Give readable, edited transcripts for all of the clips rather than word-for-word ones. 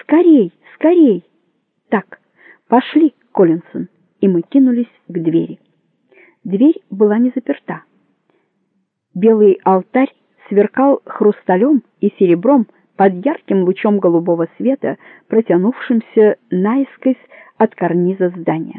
Скорей, скорей!» «Так, пошли, Коллинсон!» И мы кинулись к двери. Дверь была не заперта. Белый алтарь сверкал хрусталем и серебром под ярким лучом голубого света, протянувшимся наискось от карниза здания.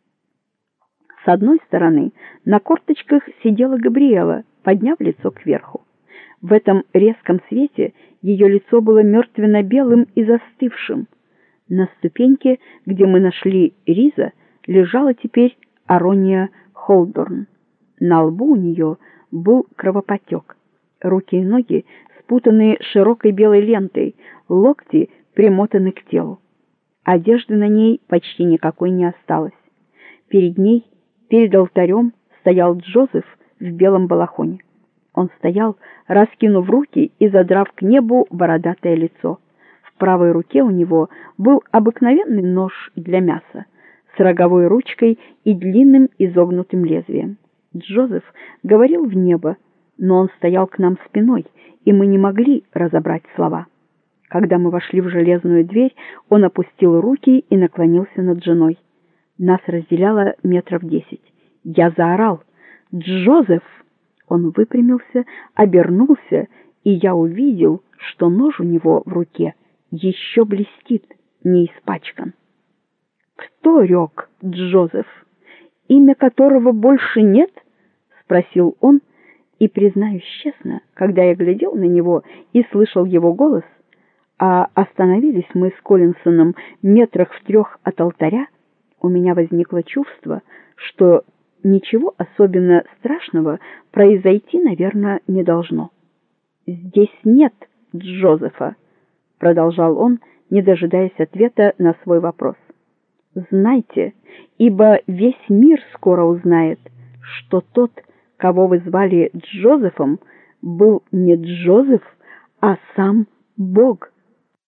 С одной стороны на корточках сидела Габриэла, подняв лицо кверху. В этом резком свете ее лицо было мертвенно-белым и застывшим. На ступеньке, где мы нашли Риза, лежала теперь Арония Холдорн. На лбу у нее был кровоподтек. Руки и ноги спутаны широкой белой лентой, локти примотаны к телу. Одежды на ней почти никакой не осталось. Перед ней, перед алтарем, стоял Джозеф в белом балахоне. Он стоял, раскинув руки и задрав к небу бородатое лицо. В правой руке у него был обыкновенный нож для мяса с роговой ручкой и длинным изогнутым лезвием. Джозеф говорил в небо, но он стоял к нам спиной, и мы не могли разобрать слова. Когда мы вошли в железную дверь, он опустил руки и наклонился над женой. Нас разделяло 10 метров. Я заорал: «Джозеф!» Он выпрямился, обернулся, и я увидел, что нож у него в руке еще блестит, не испачкан. «Кто рёк, Джозеф? Имя которого больше нет?» — спросил он, и, признаюсь честно, когда я глядел на него и слышал его голос, а остановились мы с Коллинсоном 3 метрах от алтаря, у меня возникло чувство, что ничего особенно страшного произойти, наверное, не должно. «Здесь нет Джозефа», — продолжал он, не дожидаясь ответа на свой вопрос. «Знайте, ибо весь мир скоро узнает, что тот, кого вы звали Джозефом, был не Джозеф, а сам Бог».